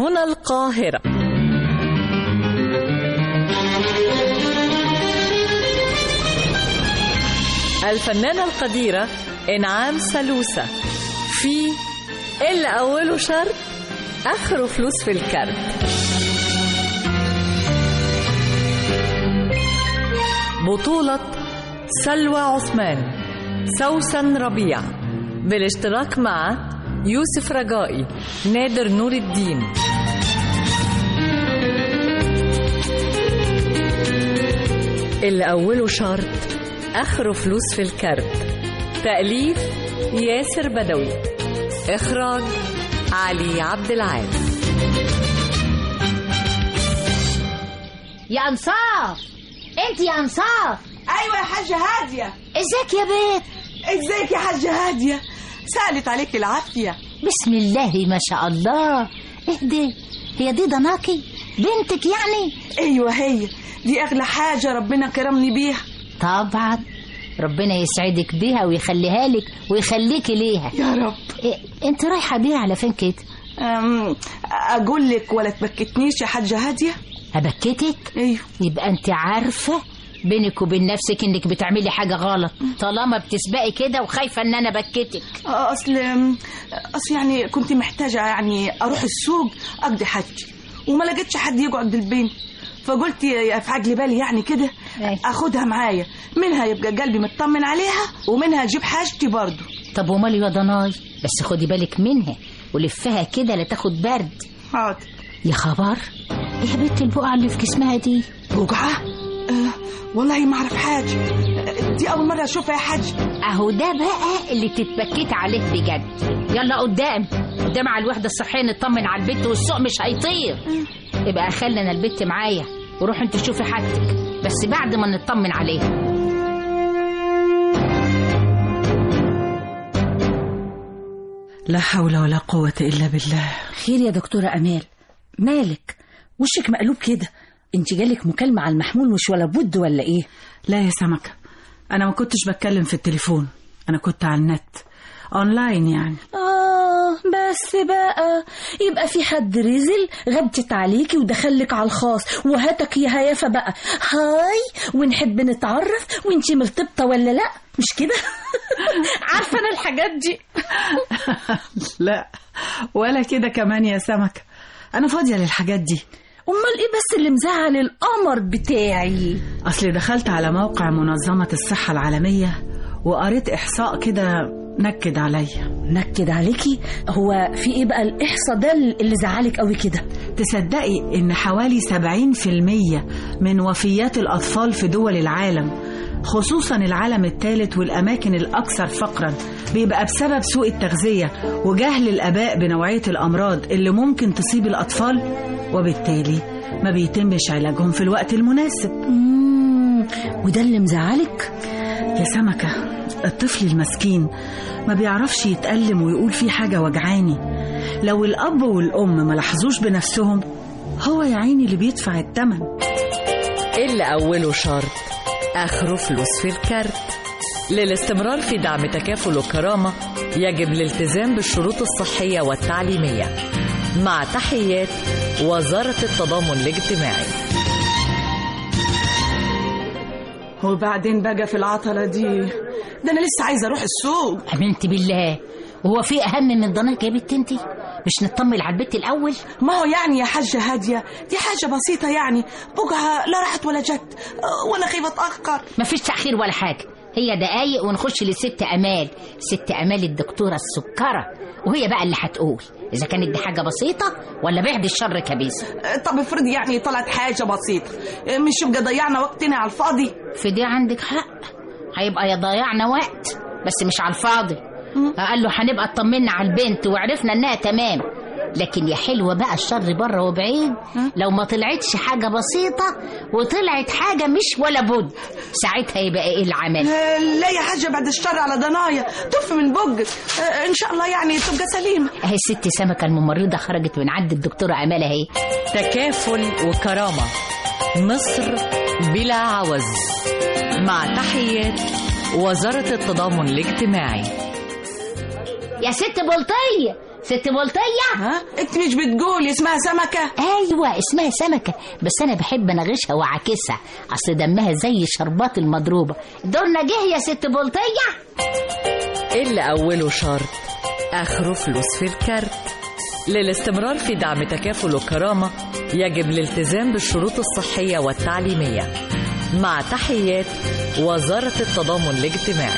هنا القاهرة. الفنانة القديرة إنعام سلوسة في اللي أوله شرط آخره فلوس في الكارت. بطولة سلوى عثمان، سوسن ربيع، بالاشتراك مع يوسف رجائي، نادر نور الدين. اللي أوله شرط آخره فلوس في الكارت. تأليف ياسر بدوي، إخراج علي عبد العال. يا أنصاف، أنت يا أنصاف؟ أيوة يا حاجة هادية. إزيك يا بيت؟ إزيك يا حاجة هادية؟ سألت عليك العافية. بسم الله ما شاء الله. اهدي، هي دي ضناكي بنتك يعني؟ أيوة هي دي أغلى حاجة ربنا كرمني بيها. طبعا ربنا يسعدك بيها ويخليها لك ويخليكي ليها يا رب. انت رايحة بيها على فين كده؟ أقول لك ولا تبكتنيش يا حاجة هادية؟ أبكتك؟ أيوة. يبقى انت عارفة بينك وبين نفسك انك بتعملي حاجة غلط طالما بتسبقي كده وخايفة ان انا بكتك. أصل يعني كنت محتاجة يعني أروح السوق أقضي حاجتي وما لقيتش حد يقعد بالبين، فقلت في عقلي بالي يعني كده أخدها معايا، منها يبقى قلبي مطمن عليها ومنها أجيب حاجتي برضو. طب ومالي يا ضناي، بس خدي بالك منها ولفها كده لا تاخد برد. حاضر. يا خبر، ايه يا بنت البقعة اللي في جسمها دي؟ بقعة؟ والله ما اعرف حاجة، دي أول مرة أشوفها يا حاج. أهو ده بقى اللي تتبكيت عليه بجد. يلا قدام على الوحدة الصحية نطمن على البيت والسوق مش هيطير. يبقى خلينا البيت معايا وروح انت شوفي حاجتك بس بعد ما نطمن عليها. لا حول ولا قوة إلا بالله. خير يا دكتورة أمال، مالك وشك مقلوب كده؟ انت جالك مكالمة على المحمول مش ولا بد ولا ايه؟ لا يا سمكة، أنا ما كنتش بتكلم في التليفون، أنا كنت على النت أونلاين يعني. بس بقى يبقى في حد رزل غبتت عليكي ودخلك على الخاص وهاتك يا هيافة بقى هاي ونحب نتعرف وانتي مرتبطة ولا لا، مش كده؟ عارفة أنا الحاجات دي. لا ولا كده كمان يا سمكة، أنا فاضية للحاجات دي. أمال إيه بس اللي مزعل القمر بتاعي؟ أصلي دخلت على موقع منظمة الصحة العالمية وقريت إحصاء كده نكد عليا. نكد عليكي؟ هو في إيه بقى الإحصاء ده اللي زعلك قوي كده؟ تصدقي إن حوالي 70% من وفيات الأطفال في دول العالم خصوصا العالم الثالث والأماكن الأكثر فقرا بيبقى بسبب سوء التغذية وجهل الآباء بنوعية الأمراض اللي ممكن تصيب الأطفال، وبالتالي ما بيتمش علاجهم في الوقت المناسب. وده اللي مزعلك؟ يا سمكة، الطفل المسكين ما بيعرفش يتألم ويقول فيه حاجة وجعاني. لو الأب والأم ما لاحظوش بنفسهم هو يا عيني اللي بيدفع الثمن. اللي أوله شرط آخره فلوس في الكارت. للاستمرار في دعم تكافل وكرامة يجب الالتزام بالشروط الصحية والتعليمية. مع تحيات وزارة التضامن الاجتماعي. وبعدين بقى في العطلة دي ده أنا لسه عايزة أروح السوق. أمنت بالله، وهو في أهم من ضناك يا بنت انتي؟ مش نطمن على البيت الأول؟ ما هو يعني يا حاجة هادية دي حاجة بسيطة يعني، بقعة لا راحت ولا جت ولا خيبة أتأخر. مفيش تأخير ولا حاجة، هي دقايق ونخش لست أمال. ست أمال الدكتورة السكرة، وهي بقى اللي هتقول إذا كانت دي حاجة بسيطة ولا بعد الشر كبيسة. طب افرض يعني طلعت حاجة بسيطة، مش يبقى ضيعنا وقتنا على الفاضي؟ في دي عندك حق، هيبقى يا ضيعنا وقت بس مش على الفاضي. قال له هنبقى اطمنا على البنت وعرفنا انها تمام، لكن يا حلوة بقى الشر بره وبعيد لو ما طلعتش حاجة بسيطة وطلعت حاجة مش ولا بد، ساعتها يبقى ايه العمل؟ لا يا حاجة بعد الشر على ضنايا، طف من بقك ان شاء الله يعني تبقى سليمة. اهي الست سمكة الممرضة خرجت من عند الدكتورة أمال اهي. تكافل وكرامة، مصر بلا عوز. مع تحيات وزارة التضامن الاجتماعي. يا ست بلطية، ست بلطية. ها انت مش بتقولي اسمها سمكة؟ ايوه اسمها سمكة، بس انا بحب انغشها واعكسها، اصل دمها زي الشربات المضروبة. دورنا جه يا ست بلطية. اللي أوله شرط آخره فلوس في الكارت. للاستمرار في دعم تكافل وكرامة يجب الالتزام بالشروط الصحية والتعليمية. مع تحيات وزارة التضامن الاجتماعي.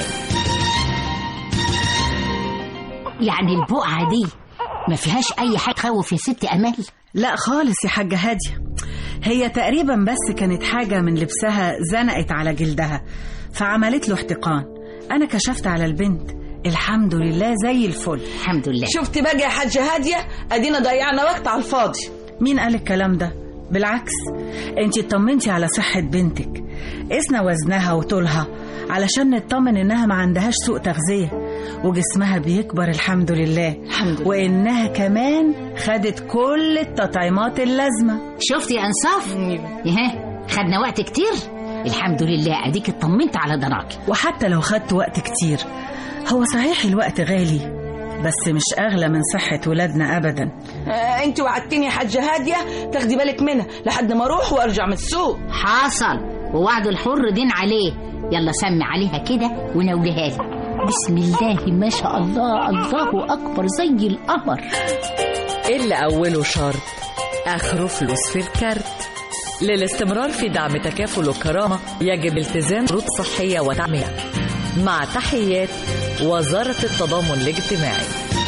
يعني البقعة دي ما فيهاش أي حاجة تخوف يا ست أمال؟ لا خالص يا حاجة هادية، هي تقريبا بس كانت حاجة من لبسها زنقت على جلدها فعملت له احتقان. أنا كشفت على البنت الحمد لله زي الفل. الحمد لله. شفتي بقى يا حاجة هادية، ادينا ضيعنا وقت على الفاضي. مين قال الكلام ده؟ بالعكس انتي اطمنتي على صحة بنتك، قسنا وزنها وطولها علشان نطمن انها ما عندهاش سوء تغذية وجسمها بيكبر الحمد لله. الحمد لله. وانها كمان خدت كل التطعيمات اللازمة. شفتي يا انصاف؟ خدنا وقت كتير. الحمد لله اديك اطمنت على ضناكي. وحتى لو خدت وقت كتير، هو صحيح الوقت غالي بس مش أغلى من صحة ولادنا أبدا. انت وعدتيني يا حاجة هادية تاخدي بالك منها لحد ما اروح وارجع من السوق. حصل، ووعد الحر دين عليه. يلا سمي عليها كده ونوليها لي. بسم الله ما شاء الله، الله أكبر زي القمر. اللي أوله شرط آخره فلوس في الكارت. للاستمرار في دعم تكافل وكرامة يجب التزام شروط صحية وتعليمية. مع تحيات وزارة التضامن الاجتماعي.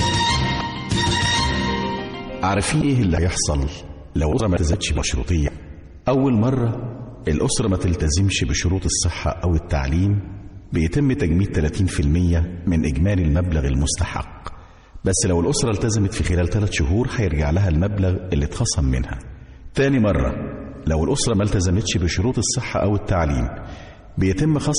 عارفين ايه اللي هيحصل لو الأسرة ما التزمتش بمشروطية؟ أول مرة الأسرة ما تلتزمش بشروط الصحة أو التعليم بيتم تجميد 30% من إجمالي المبلغ المستحق، بس لو الأسرة التزمت في خلال 3 شهور هيرجع لها المبلغ اللي اتخصم منها. تاني مرة لو الأسرة ما التزمتش بشروط الصحة أو التعليم بيتم خصم